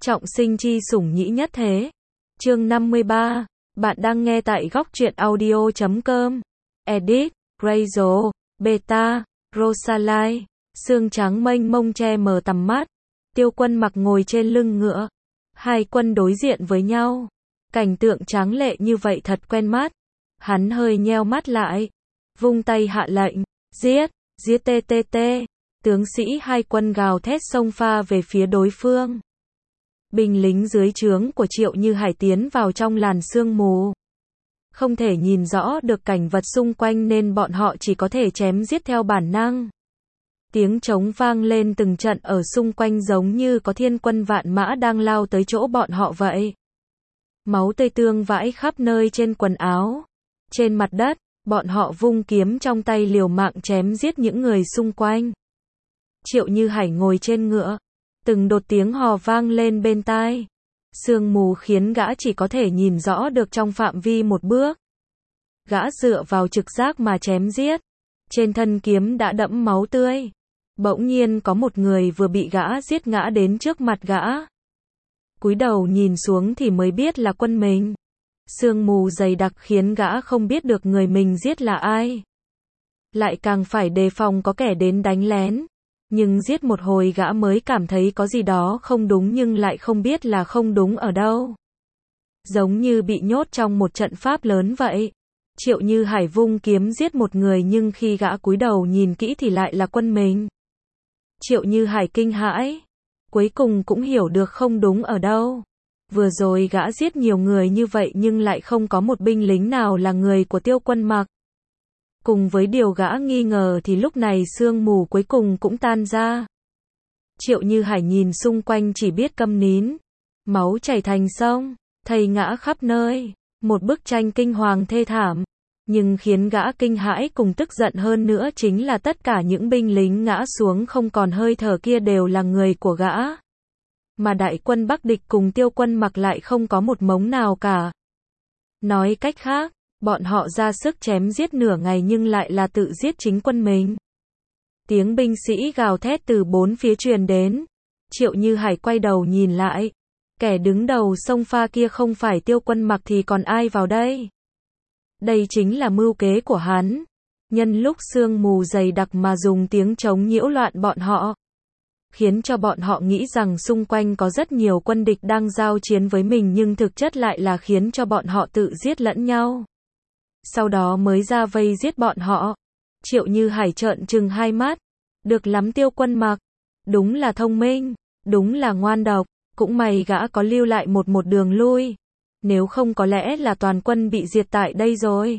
Trọng sinh chi sủng nhĩ nhất thế. Chương 53. Bạn đang nghe tại góc truyện audio.com. Edit, Rachel, Beta, Rosalie. Sương trắng mênh mông che mờ tầm mắt. Tiêu Quân Mặc ngồi trên lưng ngựa. Hai quân đối diện với nhau. Cảnh tượng tráng lệ như vậy thật quen mắt. Hắn hơi nheo mắt lại. Vung tay hạ lệnh. Giết, giết TTT. Tướng sĩ hai quân gào thét xông pha về phía đối phương. Binh lính dưới trướng của Triệu Như Hải tiến vào trong làn sương mù. Không thể nhìn rõ được cảnh vật xung quanh nên bọn họ chỉ có thể chém giết theo bản năng. Tiếng trống vang lên từng trận ở xung quanh giống như có thiên quân vạn mã đang lao tới chỗ bọn họ vậy. Máu tươi tương vãi khắp nơi trên quần áo. Trên mặt đất, bọn họ vung kiếm trong tay liều mạng chém giết những người xung quanh. Triệu Như Hải ngồi trên ngựa. Từng đột tiếng hò vang lên bên tai. Sương mù khiến gã chỉ có thể nhìn rõ được trong phạm vi một bước. Gã dựa vào trực giác mà chém giết. Trên thân kiếm đã đẫm máu tươi. Bỗng nhiên có một người vừa bị gã giết ngã đến trước mặt gã. Cúi đầu nhìn xuống thì mới biết là quân mình. Sương mù dày đặc khiến gã không biết được người mình giết là ai. Lại càng phải đề phòng có kẻ đến đánh lén. Nhưng giết một hồi gã mới cảm thấy có gì đó không đúng nhưng lại không biết là không đúng ở đâu. Giống như bị nhốt trong một trận pháp lớn vậy. Triệu Như Hải vung kiếm giết một người nhưng khi gã cúi đầu nhìn kỹ thì lại là quân mình. Triệu Như Hải kinh hãi. Cuối cùng cũng hiểu được không đúng ở đâu. Vừa rồi gã giết nhiều người như vậy nhưng lại không có một binh lính nào là người của Tiêu Quân Mặc. Cùng với điều gã nghi ngờ thì lúc này sương mù cuối cùng cũng tan ra. Triệu Như Hải nhìn xung quanh chỉ biết câm nín. Máu chảy thành sông, thây ngã khắp nơi. Một bức tranh kinh hoàng thê thảm. Nhưng khiến gã kinh hãi cùng tức giận hơn nữa chính là tất cả những binh lính ngã xuống không còn hơi thở kia đều là người của gã. Mà đại quân Bắc địch cùng Tiêu Quân Mặc lại không có một mống nào cả. Nói cách khác, bọn họ ra sức chém giết nửa ngày nhưng lại là tự giết chính quân mình. Tiếng binh sĩ gào thét từ bốn phía truyền đến. Triệu Như Hải quay đầu nhìn lại. Kẻ đứng đầu sông pha kia không phải Tiêu Quân Mặc thì còn ai vào đây? Đây chính là mưu kế của hắn. Nhân lúc sương mù dày đặc mà dùng tiếng trống nhiễu loạn bọn họ. Khiến cho bọn họ nghĩ rằng xung quanh có rất nhiều quân địch đang giao chiến với mình nhưng thực chất lại là khiến cho bọn họ tự giết lẫn nhau. Sau đó mới ra vây giết bọn họ. Triệu Như Hải trợn trừng hai mắt. Được lắm Tiêu Quân Mặc. Đúng là thông minh. Đúng là ngoan độc. Cũng may gã có lưu lại một đường lui. Nếu không có lẽ là toàn quân bị diệt tại đây rồi.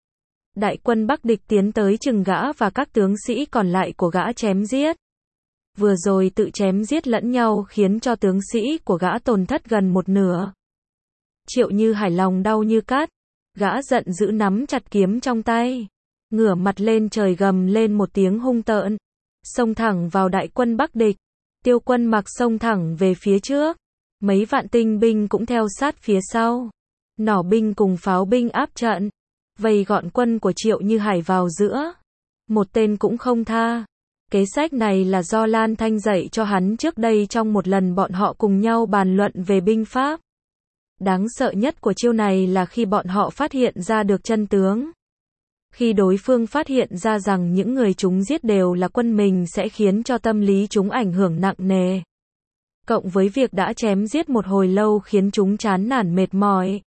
Đại quân Bắc địch tiến tới chừng gã và các tướng sĩ còn lại của gã chém giết. Vừa rồi tự chém giết lẫn nhau khiến cho tướng sĩ của gã tổn thất gần một nửa. Triệu Như Hải lòng đau như cắt. Gã giận dữ nắm chặt kiếm trong tay. Ngửa mặt lên trời gầm lên một tiếng hung tợn. Xông thẳng vào đại quân Bắc địch. Tiêu Quân Mặc xông thẳng về phía trước. Mấy vạn tinh binh cũng theo sát phía sau. Nỏ binh cùng pháo binh áp trận. Vây gọn quân của Triệu Như Hải vào giữa. Một tên cũng không tha. Kế sách này là do Lan Thanh dạy cho hắn trước đây trong một lần bọn họ cùng nhau bàn luận về binh pháp. Đáng sợ nhất của chiêu này là khi bọn họ phát hiện ra được chân tướng. Khi đối phương phát hiện ra rằng những người chúng giết đều là quân mình sẽ khiến cho tâm lý chúng ảnh hưởng nặng nề. Cộng với việc đã chém giết một hồi lâu khiến chúng chán nản mệt mỏi.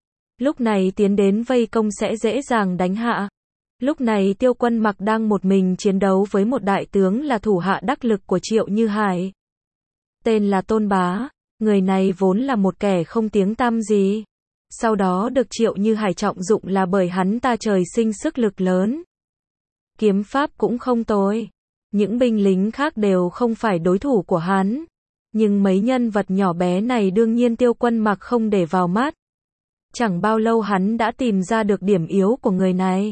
Lúc này tiến đến vây công sẽ dễ dàng đánh hạ. Lúc này Tiêu Quân Mặc đang một mình chiến đấu với một đại tướng là thủ hạ đắc lực của Triệu Như Hải. Tên là Tôn Bá. Người này vốn là một kẻ không tiếng tăm gì. Sau đó được Triệu Như Hải trọng dụng là bởi hắn ta trời sinh sức lực lớn. Kiếm pháp cũng không tồi. Những binh lính khác đều không phải đối thủ của hắn. Nhưng mấy nhân vật nhỏ bé này đương nhiên Tiêu Quân Mặc không để vào mắt. Chẳng bao lâu hắn đã tìm ra được điểm yếu của người này.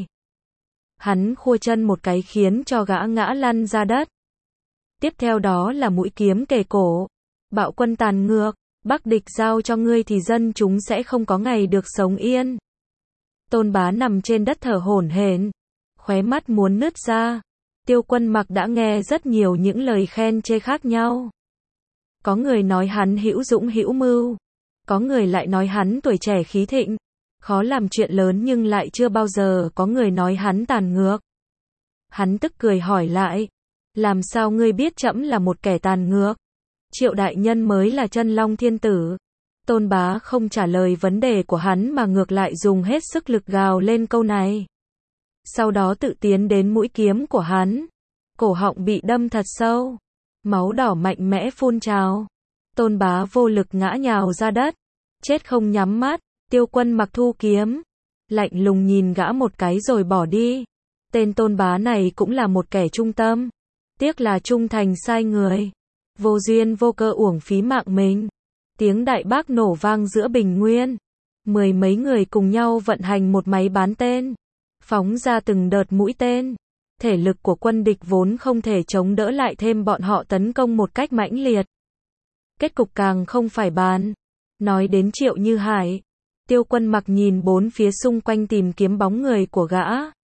Hắn khua chân một cái khiến cho gã ngã lăn ra đất. Tiếp theo đó là mũi kiếm kề cổ. Bạo quân tàn ngược. Bắc địch giao cho ngươi thì dân chúng sẽ không có ngày được sống yên. Tôn Bá nằm trên đất thở hổn hển. Khóe mắt muốn nứt ra. Tiêu Quân Mặc đã nghe rất nhiều những lời khen chê khác nhau. Có người nói hắn hữu dũng hữu mưu. Có người lại nói hắn tuổi trẻ khí thịnh. Khó làm chuyện lớn nhưng lại chưa bao giờ có người nói hắn tàn ngược. Hắn tức cười hỏi lại. Làm sao ngươi biết trẫm là một kẻ tàn ngược? Triệu đại nhân mới là chân long thiên tử. Tôn Bá không trả lời vấn đề của hắn mà ngược lại dùng hết sức lực gào lên câu này. Sau đó tự tiến đến mũi kiếm của hắn. Cổ họng bị đâm thật sâu. Máu đỏ mạnh mẽ phun trào. Tôn Bá vô lực ngã nhào ra đất. Chết không nhắm mắt. Tiêu Quân Mặc thu kiếm. Lạnh lùng nhìn gã một cái rồi bỏ đi. Tên Tôn Bá này cũng là một kẻ trung tâm. Tiếc là trung thành sai người. Vô duyên vô cơ uổng phí mạng mình. Tiếng đại bác nổ vang giữa bình nguyên. Mười mấy người cùng nhau vận hành một máy bán tên. Phóng ra từng đợt mũi tên. Thể lực của quân địch vốn không thể chống đỡ lại thêm bọn họ tấn công một cách mãnh liệt. Kết cục càng không phải bàn. Nói đến Triệu Như Hải. Tiêu Quân Mặc nhìn bốn phía xung quanh tìm kiếm bóng người của gã.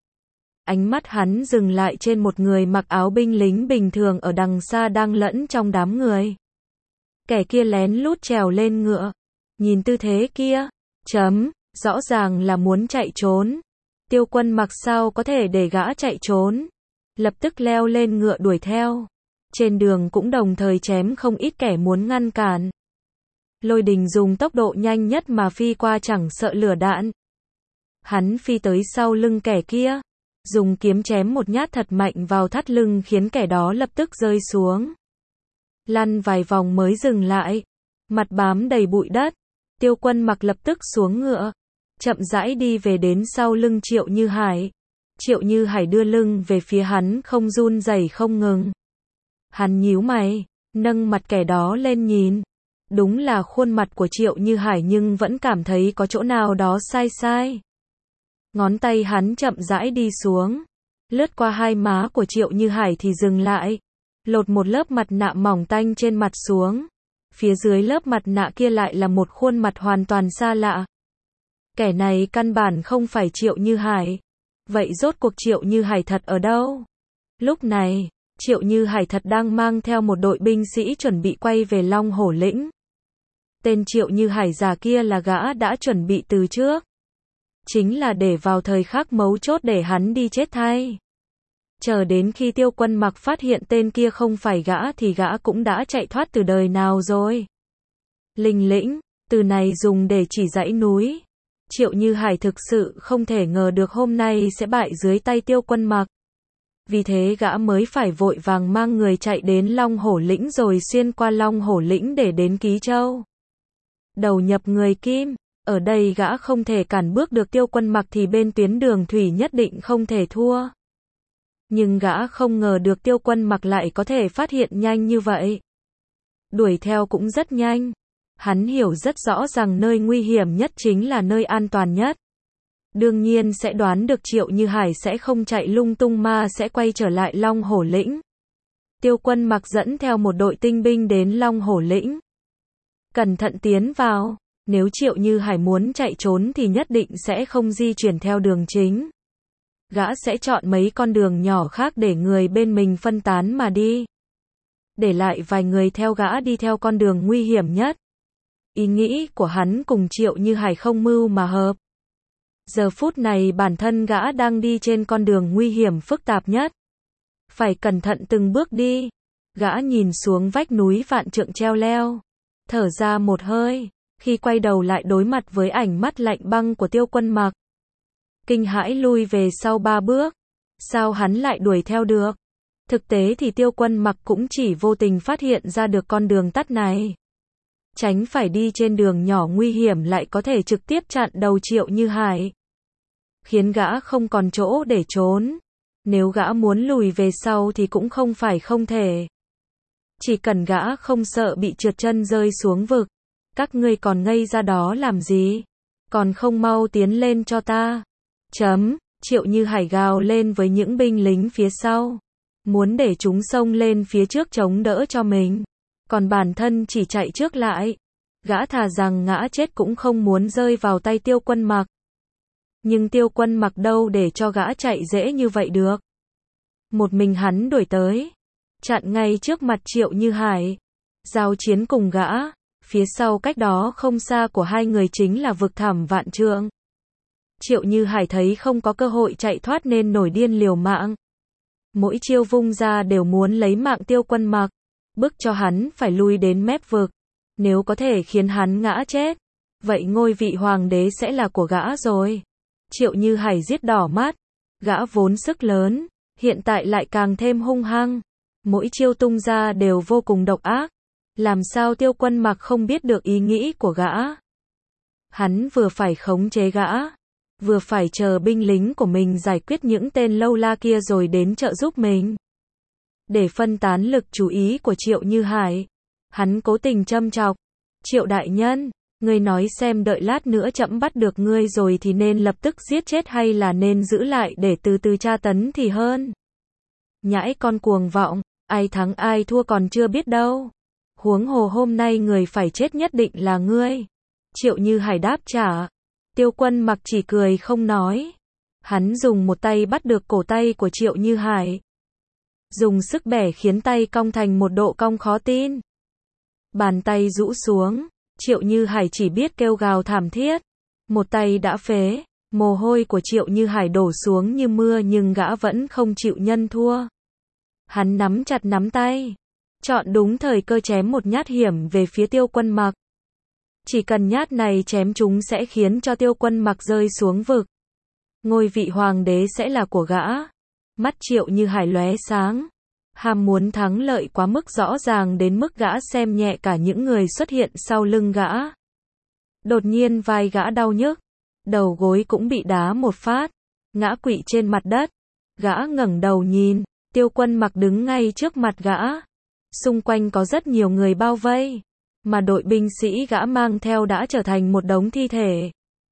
Ánh mắt hắn dừng lại trên một người mặc áo binh lính bình thường ở đằng xa đang lẫn trong đám người. Kẻ kia lén lút trèo lên ngựa. Nhìn tư thế kia. Rõ ràng là muốn chạy trốn. Tiêu Quân Mặc sao có thể để gã chạy trốn. Lập tức leo lên ngựa đuổi theo. Trên đường cũng đồng thời chém không ít kẻ muốn ngăn cản. Lôi Đình dùng tốc độ nhanh nhất mà phi qua chẳng sợ lửa đạn. Hắn phi tới sau lưng kẻ kia. Dùng kiếm chém một nhát thật mạnh vào thắt lưng khiến kẻ đó lập tức rơi xuống. Lăn vài vòng mới dừng lại. Mặt bám đầy bụi đất. Tiêu Quân Mặc lập tức xuống ngựa. Chậm rãi đi về đến sau lưng Triệu Như Hải. Triệu Như Hải đưa lưng về phía hắn không run rẩy không ngừng. Hắn nhíu mày. Nâng mặt kẻ đó lên nhìn. Đúng là khuôn mặt của Triệu Như Hải nhưng vẫn cảm thấy có chỗ nào đó sai sai. Ngón tay hắn chậm rãi đi xuống. Lướt qua hai má của Triệu Như Hải thì dừng lại. Lột một lớp mặt nạ mỏng tanh trên mặt xuống. Phía dưới lớp mặt nạ kia lại là một khuôn mặt hoàn toàn xa lạ. Kẻ này căn bản không phải Triệu Như Hải. Vậy rốt cuộc Triệu Như Hải thật ở đâu? Lúc này, Triệu Như Hải thật đang mang theo một đội binh sĩ chuẩn bị quay về Long Hổ Lĩnh. Tên Triệu Như Hải già kia là gã đã chuẩn bị từ trước. Chính là để vào thời khắc mấu chốt để hắn đi chết thay. Chờ đến khi Tiêu Quân Mặc phát hiện tên kia không phải gã thì gã cũng đã chạy thoát từ đời nào rồi. Linh lĩnh, từ này dùng để chỉ dãy núi. Triệu Như Hải thực sự không thể ngờ được hôm nay sẽ bại dưới tay Tiêu Quân Mặc. Vì thế gã mới phải vội vàng mang người chạy đến Long Hổ Lĩnh rồi xuyên qua Long Hổ Lĩnh để đến Ký Châu. Đầu nhập người Kim, ở đây gã không thể cản bước được Tiêu Quân Mặc thì bên tuyến đường thủy nhất định không thể thua. Nhưng gã không ngờ được Tiêu Quân Mặc lại có thể phát hiện nhanh như vậy. Đuổi theo cũng rất nhanh. Hắn hiểu rất rõ rằng nơi nguy hiểm nhất chính là nơi an toàn nhất. Đương nhiên sẽ đoán được Triệu Như Hải sẽ không chạy lung tung mà sẽ quay trở lại Long Hổ Lĩnh. Tiêu Quân Mặc dẫn theo một đội tinh binh đến Long Hổ Lĩnh. Cẩn thận tiến vào. Nếu Triệu Như Hải muốn chạy trốn thì nhất định sẽ không di chuyển theo đường chính. Gã sẽ chọn mấy con đường nhỏ khác để người bên mình phân tán mà đi. Để lại vài người theo gã đi theo con đường nguy hiểm nhất. Ý nghĩ của hắn cùng Triệu Như Hải không mưu mà hợp. Giờ phút này bản thân gã đang đi trên con đường nguy hiểm phức tạp nhất. Phải cẩn thận từng bước đi. Gã nhìn xuống vách núi vạn trượng treo leo. Thở ra một hơi. Khi quay đầu lại đối mặt với ánh mắt lạnh băng của Tiêu Quân Mặc. Kinh hãi lui về sau 3 bước. Sao hắn lại đuổi theo được? Thực tế thì Tiêu Quân Mặc cũng chỉ vô tình phát hiện ra được con đường tắt này. Tránh phải đi trên đường nhỏ nguy hiểm lại có thể trực tiếp chặn đầu Triệu Như Hải. Khiến gã không còn chỗ để trốn. Nếu gã muốn lùi về sau thì cũng không phải không thể. Chỉ cần gã không sợ bị trượt chân rơi xuống vực. Các ngươi còn ngây ra đó làm gì? Còn không mau tiến lên cho ta. Triệu Như Hải gào lên với những binh lính phía sau. Muốn để chúng xông lên phía trước chống đỡ cho mình. Còn bản thân chỉ chạy trước lại. Gã thà rằng ngã chết cũng không muốn rơi vào tay Tiêu Quân Mặc. Nhưng Tiêu Quân Mặc đâu để cho gã chạy dễ như vậy được. Một mình hắn đuổi tới. Chặn ngay trước mặt Triệu Như Hải. giao chiến cùng gã. Phía sau cách đó không xa của hai người chính là vực thẳm vạn trượng. Triệu Như Hải thấy không có cơ hội chạy thoát nên nổi điên liều mạng. Mỗi chiêu vung ra đều muốn lấy mạng Tiêu Quân Mặc, bức cho hắn phải lui đến mép vực. Nếu có thể khiến hắn ngã chết, vậy ngôi vị hoàng đế sẽ là của gã rồi. Triệu Như Hải giết đỏ mắt, gã vốn sức lớn, hiện tại lại càng thêm hung hăng. Mỗi chiêu tung ra đều vô cùng độc ác. Làm sao Tiêu Quân Mặc không biết được ý nghĩ của gã? Hắn vừa phải khống chế gã, vừa phải chờ binh lính của mình giải quyết những tên lâu la kia rồi đến trợ giúp mình. Để phân tán lực chú ý của Triệu Như Hải, hắn cố tình châm chọc. Triệu đại nhân, ngươi nói xem đợi lát nữa trẫm bắt được ngươi rồi thì nên lập tức giết chết hay là nên giữ lại để từ từ tra tấn thì hơn. Nhãi con cuồng vọng, ai thắng ai thua còn chưa biết đâu. Huống hồ hôm nay người phải chết nhất định là ngươi. Triệu Như Hải đáp trả. Tiêu Quân Mặc chỉ cười không nói. Hắn dùng một tay bắt được cổ tay của Triệu Như Hải. Dùng sức bẻ khiến tay cong thành một độ cong khó tin. Bàn tay rũ xuống, Triệu Như Hải chỉ biết kêu gào thảm thiết. Một tay đã phế, mồ hôi của Triệu Như Hải đổ xuống như mưa nhưng gã vẫn không chịu nhân thua. Hắn nắm chặt nắm tay, chọn đúng thời cơ chém một nhát hiểm về phía Tiêu Quân Mặc. Chỉ cần nhát này chém chúng sẽ khiến cho Tiêu Quân Mặc rơi xuống vực. Ngôi vị hoàng đế sẽ là của gã. Mắt Triệu Như Hải lóe sáng. Ham muốn thắng lợi quá mức rõ ràng đến mức gã xem nhẹ cả những người xuất hiện sau lưng gã. Đột nhiên vai gã đau nhức, đầu gối cũng bị đá một phát, ngã quỵ trên mặt đất. Gã ngẩng đầu nhìn, Tiêu Quân Mặc đứng ngay trước mặt gã. Xung quanh có rất nhiều người bao vây, mà đội binh sĩ gã mang theo đã trở thành một đống thi thể.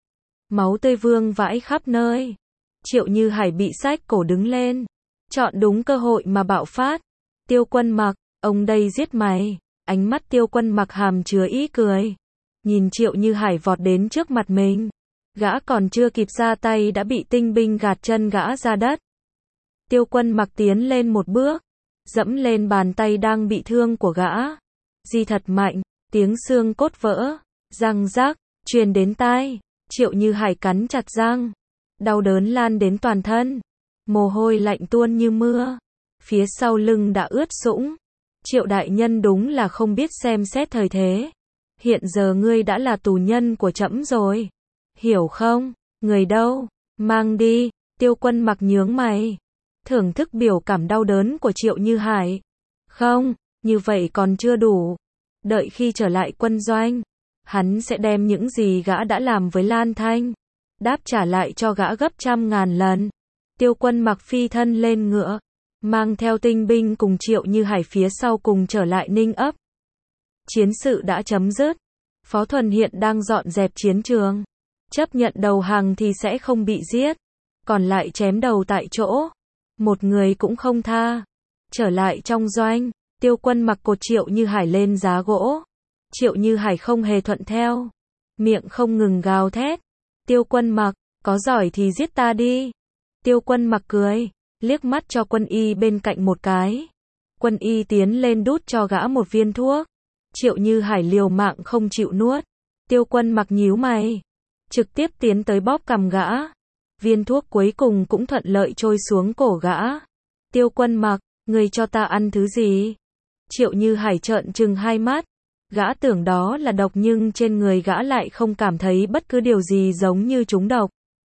Máu tươi vương vãi khắp nơi. Triệu Như Hải bị xách cổ đứng lên, chọn đúng cơ hội mà bạo phát. Tiêu Quân Mặc, ông đây giết mày. Ánh mắt Tiêu Quân Mặc hàm chứa ý cười. Nhìn Triệu Như Hải vọt đến trước mặt mình. Gã còn chưa kịp ra tay đã bị tinh binh gạt chân gã ra đất. Tiêu Quân Mặc tiến lên một bước, dẫm lên bàn tay đang bị thương của gã. Di thật mạnh, tiếng xương cốt vỡ, răng rác, truyền đến tai. Triệu Như Hải cắn chặt răng. Đau đớn lan đến toàn thân. Mồ hôi lạnh tuôn như mưa. Phía sau lưng đã ướt sũng. Triệu đại nhân đúng là không biết xem xét thời thế. Hiện giờ ngươi đã là tù nhân của trẫm rồi. Hiểu không? Người đâu? Mang đi. Tiêu Quân Mặc nhướng mày. Thưởng thức biểu cảm đau đớn của Triệu Như Hải. Không, như vậy còn chưa đủ. Đợi khi trở lại quân doanh, hắn sẽ đem những gì gã đã làm với Lan Thanh đáp trả lại cho gã gấp trăm ngàn lần. Tiêu Quân Mặc phi thân lên ngựa, mang theo tinh binh cùng Triệu Như Hải phía sau cùng trở lại Ninh Ấp. Chiến sự đã chấm dứt. Phó Thuần hiện đang dọn dẹp chiến trường. Chấp nhận đầu hàng thì sẽ không bị giết, còn lại chém đầu tại chỗ. Một người cũng không tha. Trở lại trong doanh, Tiêu Quân Mặc cột Triệu Như Hải lên giá gỗ. Triệu Như Hải không hề thuận theo, miệng không ngừng gào thét. Tiêu Quân Mặc, có giỏi thì giết ta đi. Tiêu Quân Mặc cười, liếc mắt cho Quân Y bên cạnh một cái. Quân Y tiến lên đút cho gã một viên thuốc. Triệu Như Hải liều mạng không chịu nuốt. Tiêu Quân Mặc nhíu mày, trực tiếp tiến tới bóp cằm gã. Viên thuốc cuối cùng cũng thuận lợi trôi xuống cổ gã. Tiêu Quân Mặc, ngươi cho ta ăn thứ gì? Triệu Như Hải trợn trừng hai mắt. Gã tưởng đó là độc nhưng trên người gã lại không cảm thấy bất cứ điều gì giống như trúng độc.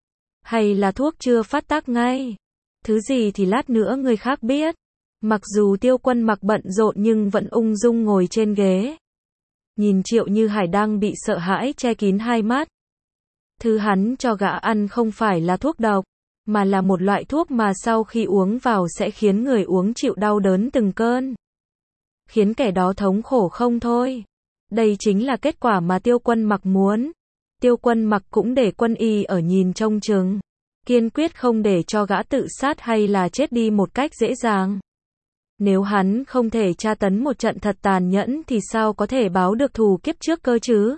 Hay là thuốc chưa phát tác ngay? Thứ gì thì lát nữa người khác biết. Mặc dù Tiêu Quân Mặc bận rộn nhưng vẫn ung dung ngồi trên ghế. Nhìn Triệu Như Hải đang bị sợ hãi che kín hai mắt. Thứ hắn cho gã ăn không phải là thuốc độc, mà là một loại thuốc mà sau khi uống vào sẽ khiến người uống chịu đau đớn từng cơn. Khiến kẻ đó thống khổ không thôi. Đây chính là kết quả mà Tiêu Quân Mặc muốn. Tiêu Quân Mặc cũng để Quân Y ở nhìn trông chừng, kiên quyết không để cho gã tự sát hay là chết đi một cách dễ dàng. Nếu hắn không thể tra tấn một trận thật tàn nhẫn thì sao có thể báo được thù kiếp trước cơ chứ?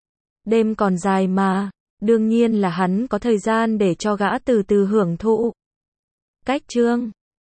Đêm còn dài mà, đương nhiên là hắn có thời gian để cho gã từ từ hưởng thụ. Cách chương